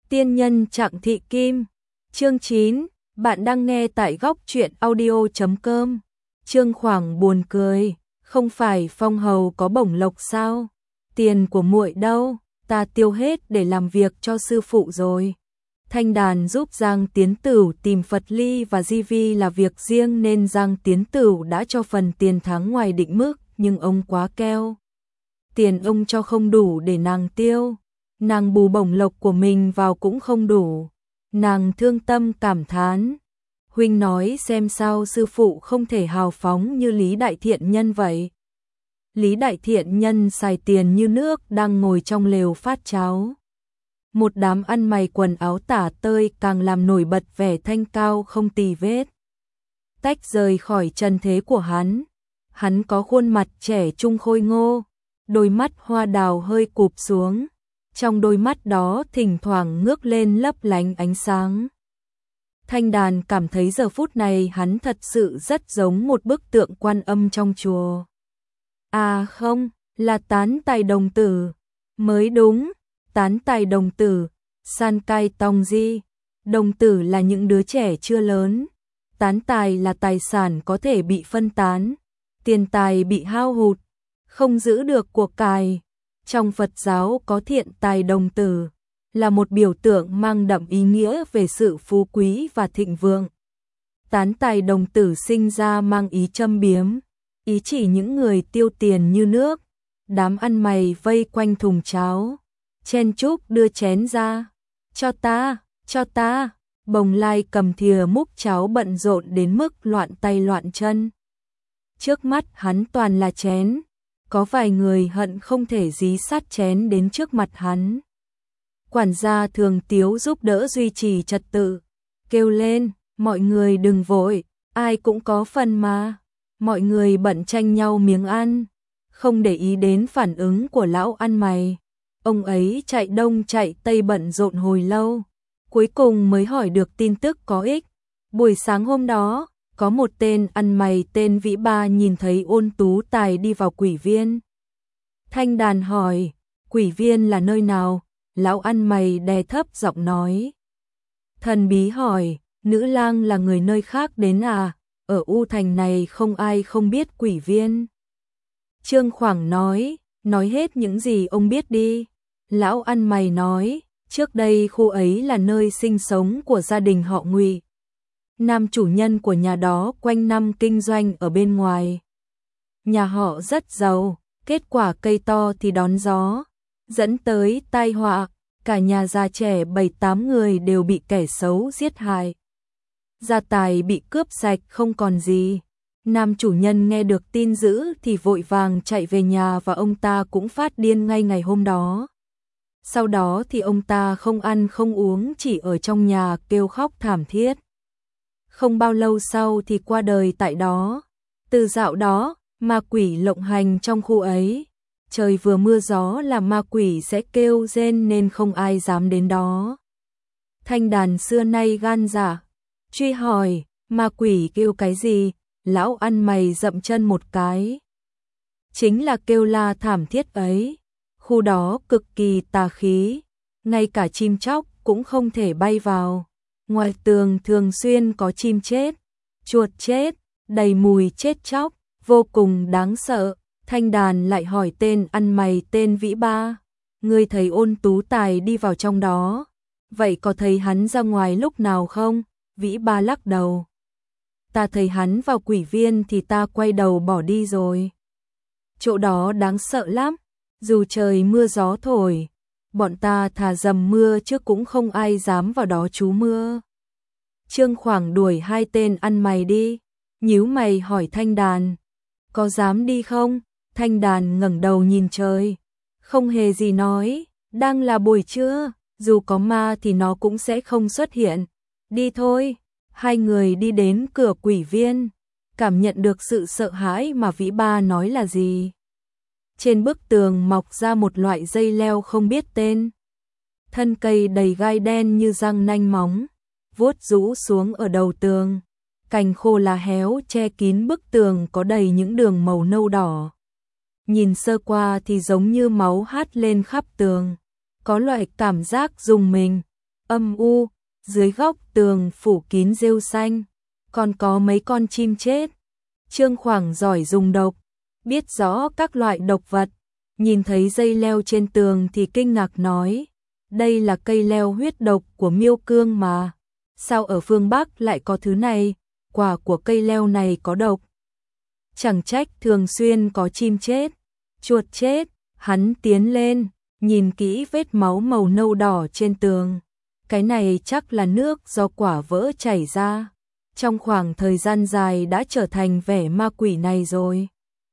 Tiên nhân Trạng Thị Kim. Chương 9, bạn đang nghe tại góc truyện audio.com. Trương Khoảng buồn cười, không phải Phong Hầu có bổng lộc sao? Tiền của muội đâu, ta tiêu hết để làm việc cho sư phụ rồi. Thanh Đàn giúp Giang Tiến Tửu tìm Phật Ly và Di Vi là việc riêng nên Giang Tiến Tửu đã cho phần tiền tháng ngoài định mức, nhưng ông quá keo. Tiền ông cho không đủ để nàng tiêu, nàng bù bổng lộc của mình vào cũng không đủ. Nàng thương tâm cảm thán, huynh nói xem sao sư phụ không thể hào phóng như Lý Đại Thiện Nhân vậy. Lý Đại Thiện Nhân xài tiền như nước đang ngồi trong lều phát cháo. Một đám ăn mày quần áo tả tơi càng làm nổi bật vẻ thanh cao không tì vết. Tách rời khỏi trần thế của hắn có khuôn mặt trẻ trung khôi ngô, đôi mắt hoa đào hơi cụp xuống, trong đôi mắt đó thỉnh thoảng ngước lên lấp lánh ánh sáng. Thanh Đàn cảm thấy giờ phút này hắn thật sự rất giống một bức tượng Quan Âm trong chùa. À không, là Tán Tài đồng tử, mới đúng, Tán Tài đồng tử, San Cai Tong Di. Đồng tử là những đứa trẻ chưa lớn, tán tài là tài sản có thể bị phân tán, tiền tài bị hao hụt, không giữ được của cải. Trong Phật giáo có thiện tài đồng tử, là một biểu tượng mang đậm ý nghĩa về sự phú quý và thịnh vượng. Tán tài đồng tử sinh ra mang ý châm biếm, ý chỉ những người tiêu tiền như nước. Đám ăn mày vây quanh thùng cháo, chen chúc đưa chén ra, cho ta. Bồng Lai cầm thìa múc cháo bận rộn đến mức loạn tay loạn chân. Trước mắt hắn toàn là chén, có vài người hận không thể dí sát chén đến trước mặt hắn. Quản gia Thường Tiếu giúp đỡ duy trì trật tự, kêu lên, mọi người đừng vội, ai cũng có phần mà. Mọi người bận tranh nhau miếng ăn, không để ý đến phản ứng của lão ăn mày. Ông ấy chạy đông chạy tây bận rộn hồi lâu, cuối cùng mới hỏi được tin tức có ích. Buổi sáng hôm đó, có một tên ăn mày tên Vĩ Ba nhìn thấy Ôn Tú Tài đi vào quỷ viên. Thanh Đàn hỏi, quỷ viên là nơi nào? Lão ăn mày đè thấp giọng nói. Thần bí hỏi, nữ lang là người nơi khác đến à? Ở U Thành này không ai không biết quỷ viên. Trương Khoảng nói hết những gì ông biết đi. Lão ăn mày nói, trước đây khu ấy là nơi sinh sống của gia đình họ Ngụy. Nam chủ nhân của nhà đó quanh năm kinh doanh ở bên ngoài. Nhà họ rất giàu, kết quả cây to thì đón gió, dẫn tới tai họa, cả nhà già trẻ 7-8 người đều bị kẻ xấu giết hại. Gia tài bị cướp sạch không còn gì. Nam chủ nhân nghe được tin dữ thì vội vàng chạy về nhà và ông ta cũng phát điên ngay ngày hôm đó. Sau đó thì ông ta không ăn không uống, chỉ ở trong nhà kêu khóc thảm thiết. Không bao lâu sau thì qua đời tại đó. Từ dạo đó, ma quỷ lộng hành trong khu ấy. Trời vừa mưa gió là ma quỷ sẽ kêu rên nên không ai dám đến đó. Thanh Đàn xưa nay gan dạ, truy hỏi, ma quỷ kêu cái gì? Lão ăn mày dậm chân một cái. Chính là kêu la thảm thiết ấy. Khu đó cực kỳ tà khí, ngay cả chim chóc cũng không thể bay vào. Ngoài tường thường xuyên có chim chết, chuột chết, đầy mùi chết chóc, vô cùng đáng sợ. Thanh Đàn lại hỏi tên ăn mày tên Vĩ Ba, ngươi thấy Ôn Tú Tài đi vào trong đó, vậy có thấy hắn ra ngoài lúc nào không? Vĩ Ba lắc đầu. Ta thấy hắn vào quỷ viên thì ta quay đầu bỏ đi rồi. Chỗ đó đáng sợ lắm, dù trời mưa gió thổi, bọn ta thà dầm mưa chứ cũng không ai dám vào đó trú mưa. Trương Khoảng đuổi hai tên ăn mày đi, nhíu mày hỏi Thanh Đàn, có dám đi không? Thanh Đàn ngẩng đầu nhìn trời, không hề gì nói, đang là buổi trưa, dù có ma thì nó cũng sẽ không xuất hiện. Đi thôi. Hai người đi đến cửa quỷ viên, cảm nhận được sự sợ hãi mà Vĩ Ba nói là gì. Trên bức tường mọc ra một loại dây leo không biết tên. Thân cây đầy gai đen như răng nanh móng, vuốt rũ xuống ở đầu tường. Cành khô lá héo che kín bức tường có đầy những đường màu nâu đỏ. Nhìn sơ qua thì giống như máu hắt lên khắp tường. Có loại cảm giác rùng mình. âm u, dưới góc tường phủ kín rêu xanh, còn có mấy con chim chết. Trương Khoảng giỏi dùng độc, biết rõ các loại độc vật, nhìn thấy dây leo trên tường thì kinh ngạc nói, đây là cây leo huyết độc của Miêu Cương mà, sao ở phương Bắc lại có thứ này, quả của cây leo này có độc. Chẳng trách thường xuyên có chim chết, chuột chết. Hắn tiến lên, nhìn kỹ vết máu màu nâu đỏ trên tường. Cái này chắc là nước do quả vỡ chảy ra. Trong khoảng thời gian dài đã trở thành vẻ ma quỷ này rồi.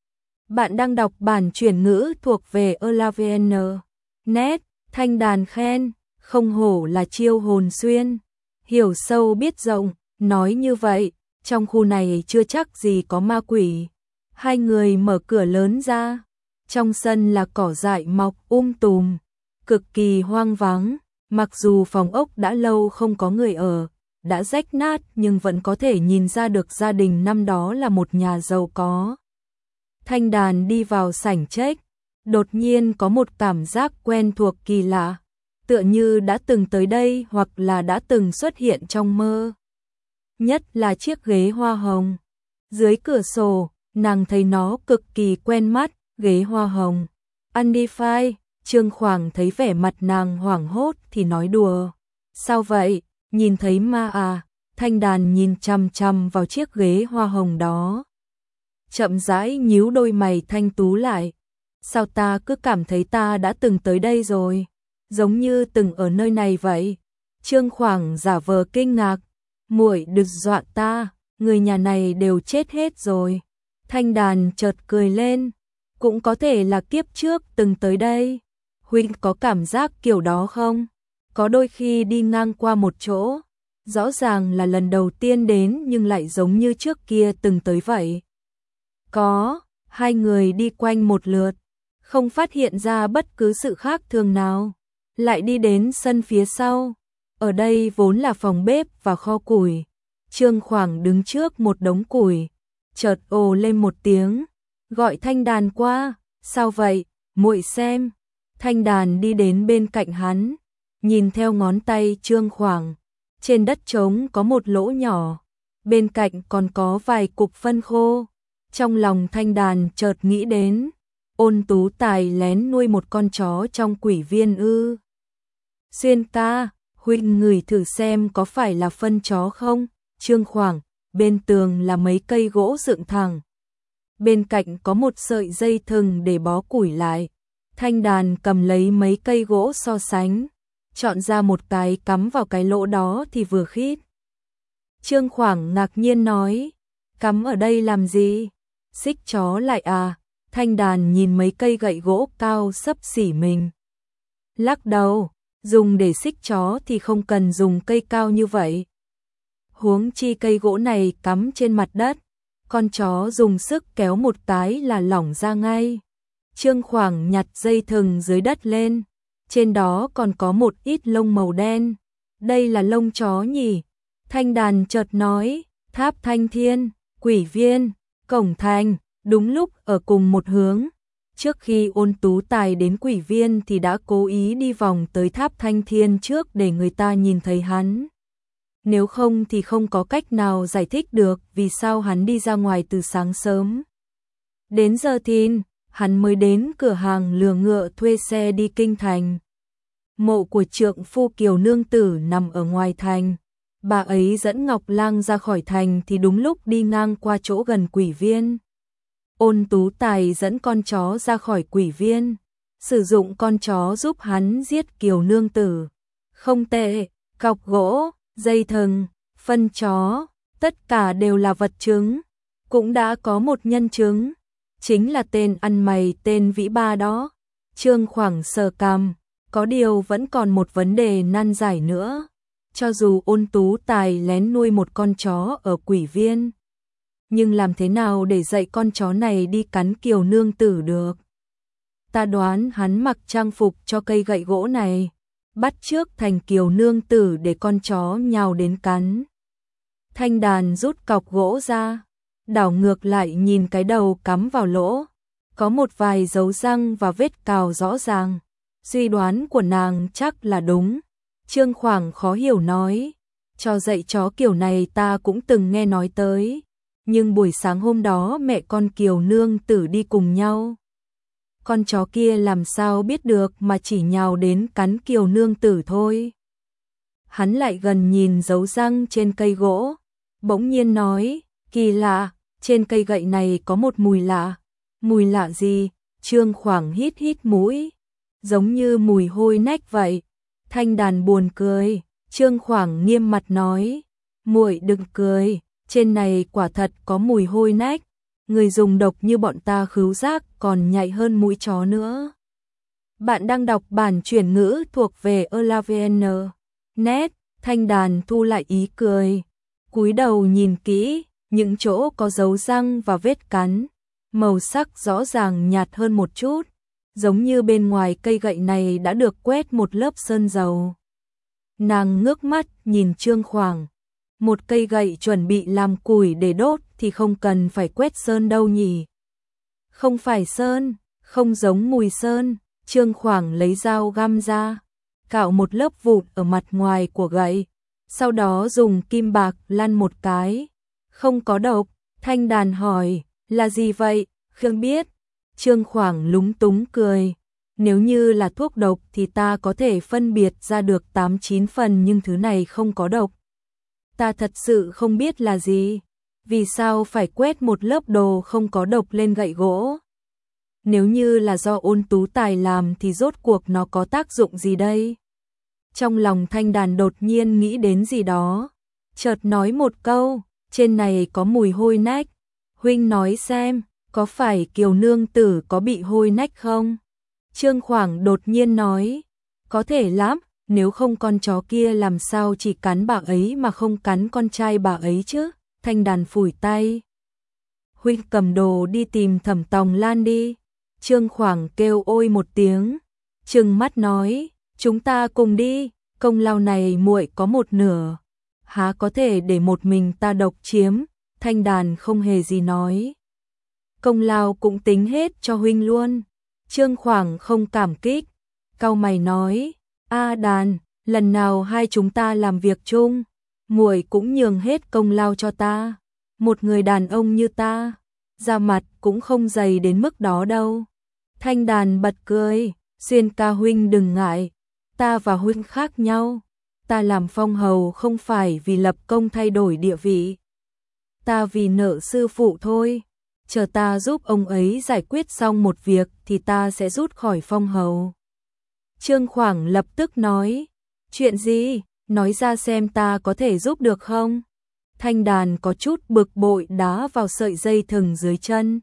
Bạn đang đọc bản chuyển ngữ thuộc về Elavn. Net, Thanh Đàn khen, không hổ là chiêu hồn xuyên. Hiểu sâu biết rộng, nói như vậy, trong khu này chưa chắc gì có ma quỷ. Hai người mở cửa lớn ra. Trong sân là cỏ dại mọc tùm, cực kỳ hoang vắng, mặc dù phòng ốc đã lâu không có người ở, đã rách nát nhưng vẫn có thể nhìn ra được gia đình năm đó là một nhà giàu có. Thanh Đàn đi vào sảnh check, đột nhiên có một cảm giác quen thuộc kỳ lạ, tựa như đã từng tới đây hoặc là đã từng xuất hiện trong mơ. Nhất là chiếc ghế hoa hồng. Dưới cửa sổ, nàng thấy nó cực kỳ quen mắt. Ghế hoa hồng, Undefined. Trương Khoảng thấy vẻ mặt nàng hoảng hốt thì nói đùa. Sao vậy, nhìn thấy ma à? Thanh Đàn nhìn chằm chằm vào chiếc ghế hoa hồng đó. Chậm rãi nhíu đôi mày thanh tú lại. Sao ta cứ cảm thấy ta đã từng tới đây rồi, giống như từng ở nơi này vậy. Trương Khoảng giả vờ kinh ngạc. Muội đừng dọa ta, người nhà này đều chết hết rồi. Thanh Đàn chợt cười lên. Cũng có thể là kiếp trước từng tới đây. Huynh có cảm giác kiểu đó không? Có đôi khi đi ngang qua một chỗ, rõ ràng là lần đầu tiên đến nhưng lại giống như trước kia từng tới vậy. Có, hai người đi quanh một lượt, không phát hiện ra bất cứ sự khác thường nào. Lại đi đến sân phía sau. Ở đây vốn là phòng bếp và kho củi. Trương Khoảng đứng trước một đống củi, chợt ồ lên một tiếng. Gọi Thanh Đàn qua, sao vậy, muội xem. Thanh Đàn đi đến bên cạnh hắn, nhìn theo ngón tay Trương Khoảng. Trên đất trống có một lỗ nhỏ, bên cạnh còn có vài cục phân khô. Trong lòng Thanh Đàn chợt nghĩ đến, Ôn Tú Tài lén nuôi một con chó trong quỷ viên ư. Xuyên ca, huynh ngửi thử xem có phải là phân chó không. Trương Khoảng, bên tường là mấy cây gỗ dựng thẳng. Bên cạnh có một sợi dây thừng để bó củi lại. Thanh Đàn cầm lấy mấy cây gỗ so sánh, chọn ra một cái cắm vào cái lỗ đó thì vừa khít. Trương Khoảng ngạc nhiên nói, cắm ở đây làm gì? Xích chó lại à? Thanh Đàn nhìn mấy cây gậy gỗ cao xấp xỉ mình. Lắc đầu, dùng để xích chó thì không cần dùng cây cao như vậy. Huống chi cây gỗ này cắm trên mặt đất. Con chó dùng sức kéo một cái là lỏng ra ngay. Trương Khoảng nhặt dây thừng dưới đất lên. Trên đó còn có một ít lông màu đen. Đây là lông chó nhỉ? Thanh Đàn chợt nói, Tháp Thanh Thiên, Quỷ Viên, Cổng Thành, đúng lúc ở cùng một hướng. Trước khi Ôn Tú Tài đến Quỷ Viên thì đã cố ý đi vòng tới Tháp Thanh Thiên trước để người ta nhìn thấy hắn. Nếu không thì không có cách nào giải thích được vì sao hắn đi ra ngoài từ sáng sớm. Đến giờ thìn, hắn mới đến cửa hàng lừa ngựa thuê xe đi kinh thành. Mộ của trượng phu Kiều Nương Tử nằm ở ngoài thành. Bà ấy dẫn Ngọc Lang ra khỏi thành thì đúng lúc đi ngang qua chỗ gần Quỷ Viên. Ôn Tú Tài dẫn con chó ra khỏi Quỷ Viên, sử dụng con chó giúp hắn giết Kiều Nương Tử. Không tệ, cọc gỗ, dây thừng, phân chó, tất cả đều là vật chứng. Cũng đã có một nhân chứng, chính là tên ăn mày tên Vĩ Ba đó. Trương Khoảng sờ cằm, có điều vẫn còn một vấn đề nan giải nữa. Cho dù Ôn Tú Tài lén nuôi một con chó ở Quỷ Viên, nhưng làm thế nào để dạy con chó này đi cắn Kiều Nương Tử được? Ta đoán hắn mặc trang phục cho cây gậy gỗ này, bắt chước thành Kiều Nương Tử để con chó nhào đến cắn. Thanh Đàn rút cọc gỗ ra, đảo ngược lại nhìn cái đầu cắm vào lỗ, có một vài dấu răng và vết cào rõ ràng. Suy đoán của nàng chắc là đúng. Trương Khoảng khó hiểu nói, cho dạy chó kiểu này ta cũng từng nghe nói tới, nhưng buổi sáng hôm đó mẹ con Kiều nương tử đi cùng nhau. Con chó kia làm sao biết được mà chỉ nhào đến cắn Kiều nương tử thôi. Hắn lại gần nhìn dấu răng trên cây gỗ, bỗng nhiên nói, kỳ lạ, trên cây gậy này có một mùi lạ. Mùi lạ gì? Trương Khoảng hít hít mũi, giống như mùi hôi nách vậy. Thanh Đàn buồn cười, Trương Khoảng nghiêm mặt nói, muội đừng cười, trên này quả thật có mùi hôi nách, người dùng độc như bọn ta khứu giác còn nhạy hơn mũi chó nữa. Bạn đang đọc bản chuyển ngữ thuộc về Elavn. Net, Thanh Đàn thu lại ý cười, cúi đầu nhìn kỹ, những chỗ có dấu răng và vết cắn, màu sắc rõ ràng nhạt hơn một chút, giống như bên ngoài cây gậy này đã được quét một lớp sơn dầu. Nàng ngước mắt nhìn Trương Khoảng, một cây gậy chuẩn bị làm củi để đốt thì không cần phải quét sơn đâu nhỉ. Không phải sơn, không giống mùi sơn. Trương Khoảng lấy dao găm ra, cạo một lớp vụn ở mặt ngoài của gậy, sau đó dùng kim bạc lăn một cái. Không có độc. Thanh Đàn hỏi, là gì vậy? Khương biết. Trương Khoảng lúng túng cười, nếu như là thuốc độc thì ta có thể phân biệt ra được 8-9 phần, nhưng thứ này không có độc. Ta thật sự không biết là gì. Vì sao phải quét một lớp đồ không có độc lên gậy gỗ? Nếu như là do Ôn Tú Tài làm thì rốt cuộc nó có tác dụng gì đây? Trong lòng Thanh Đàn đột nhiên nghĩ đến gì đó, chợt nói một câu, trên này có mùi hôi nách. Huynh nói xem, có phải Kiều nương tử có bị hôi nách không? Trương Khoảng đột nhiên nói, có thể lắm, nếu không con chó kia làm sao chỉ cắn bà ấy mà không cắn con trai bà ấy chứ? Thanh Đàn phủi tay. Huynh cầm đồ đi tìm Thẩm Tòng Lan đi. Trương Khoảng kêu ôi một tiếng, trừng mắt nói, chúng ta cùng đi, công lao này muội có một nửa, há có thể để một mình ta độc chiếm. Thanh Đàn không hề gì nói, công lao cũng tính hết cho huynh luôn. Trương Khoảng không cảm kích, cau mày nói, a Đàn, lần nào hai chúng ta làm việc chung, muội cũng nhường hết công lao cho ta. Một người đàn ông như ta, da mặt cũng không dày đến mức đó đâu. Thanh Đàn bật cười, Xuyên ca huynh đừng ngại, ta và huynh khác nhau. Ta làm phong hầu không phải vì lập công thay đổi địa vị, ta vì nợ sư phụ thôi. Chờ ta giúp ông ấy giải quyết xong một việc thì ta sẽ rút khỏi phong hầu. Trương Khoảng lập tức nói, chuyện gì, nói ra xem ta có thể giúp được không? Thanh Đàn có chút bực bội đá vào sợi dây thừng dưới chân.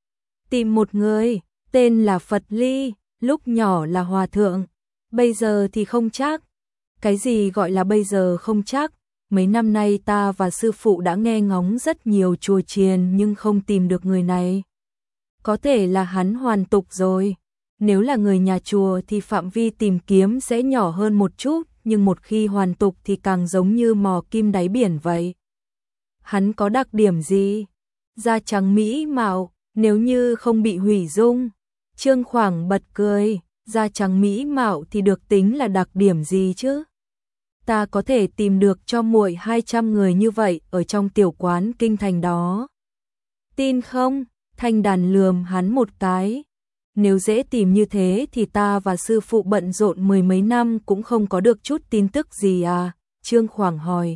Tìm một người, tên là Phật Ly, lúc nhỏ là hòa thượng, bây giờ thì không chắc. Cái gì gọi là bây giờ không chắc? Mấy năm nay ta và sư phụ đã nghe ngóng rất nhiều chùa chiền nhưng không tìm được người này. Có thể là hắn hoàn tục rồi. Nếu là người nhà chùa thì phạm vi tìm kiếm sẽ nhỏ hơn một chút, nhưng một khi hoàn tục thì càng giống như mò kim đáy biển vậy. Hắn có đặc điểm gì? Da trắng mỹ mạo, nếu như không bị hủy dung. Trương Khoảng bật cười, da trắng mỹ mạo thì được tính là đặc điểm gì chứ? Ta có thể tìm được cho muội 200 người như vậy ở trong tiểu quán kinh thành đó. Tin không? Thanh Đàn lườm hắn một cái. Nếu dễ tìm như thế thì ta và sư phụ bận rộn mười mấy năm cũng không có được chút tin tức gì à? Trương Khoảng hỏi.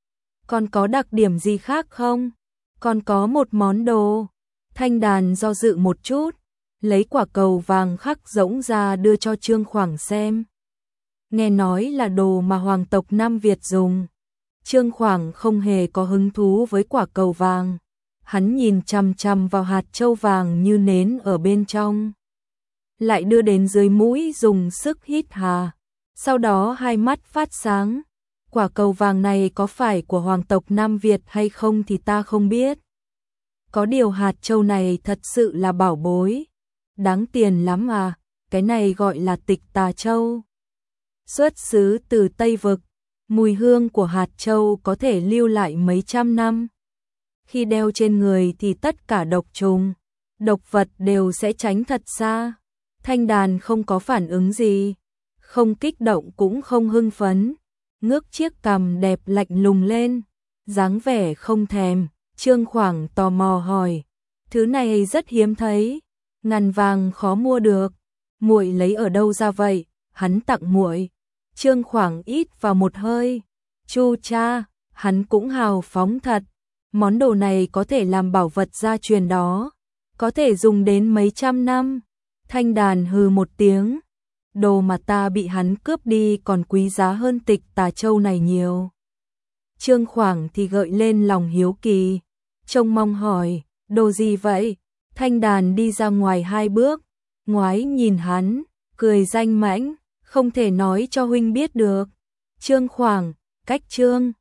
Còn có đặc điểm gì khác không? Còn có một món đồ. Thanh Đàn do dự một chút, lấy quả cầu vàng khắc rỗng ra đưa cho Trương Khoảng xem. Nghe nói là đồ mà hoàng tộc Nam Việt dùng. Trương Khoảng không hề có hứng thú với quả cầu vàng. Hắn nhìn chằm chằm vào hạt châu vàng như nến ở bên trong. Lại đưa đến dưới mũi dùng sức hít hà. Sau đó hai mắt phát sáng. Quả cầu vàng này có phải của hoàng tộc Nam Việt hay không thì ta không biết. Có điều hạt châu này thật sự là bảo bối. Đáng tiền lắm à, cái này gọi là Tịch Tà Châu. Xuất xứ từ Tây Vực, mùi hương của hạt châu có thể lưu lại mấy trăm năm. Khi đeo trên người thì tất cả độc trùng, độc vật đều sẽ tránh thật xa. Thanh Đàn không có phản ứng gì. không kích động cũng không hưng phấn, ngước chiếc cằm đẹp lạnh lùng lên, dáng vẻ không thèm. Trương Khoảng tò mò hỏi, thứ này rất hiếm thấy, ngàn vàng khó mua được, muội lấy ở đâu ra vậy? Hắn tặng muội. Trương Khoảng ít vào một hơi, chu cha, hắn cũng hào phóng thật, món đồ này có thể làm bảo vật gia truyền đó, có thể dùng đến mấy trăm năm. Thanh Đàn hừ một tiếng, đồ mà ta bị hắn cướp đi còn quý giá hơn tịch tà châu này nhiều. Trương Khoảng thì gợi lên lòng hiếu kỳ, trông mong hỏi, đồ gì vậy? Thanh Đàn đi ra ngoài 2 bước, ngoái nhìn hắn, cười danh mãnh, không thể nói cho huynh biết được. Trương Khoảng, cách Trương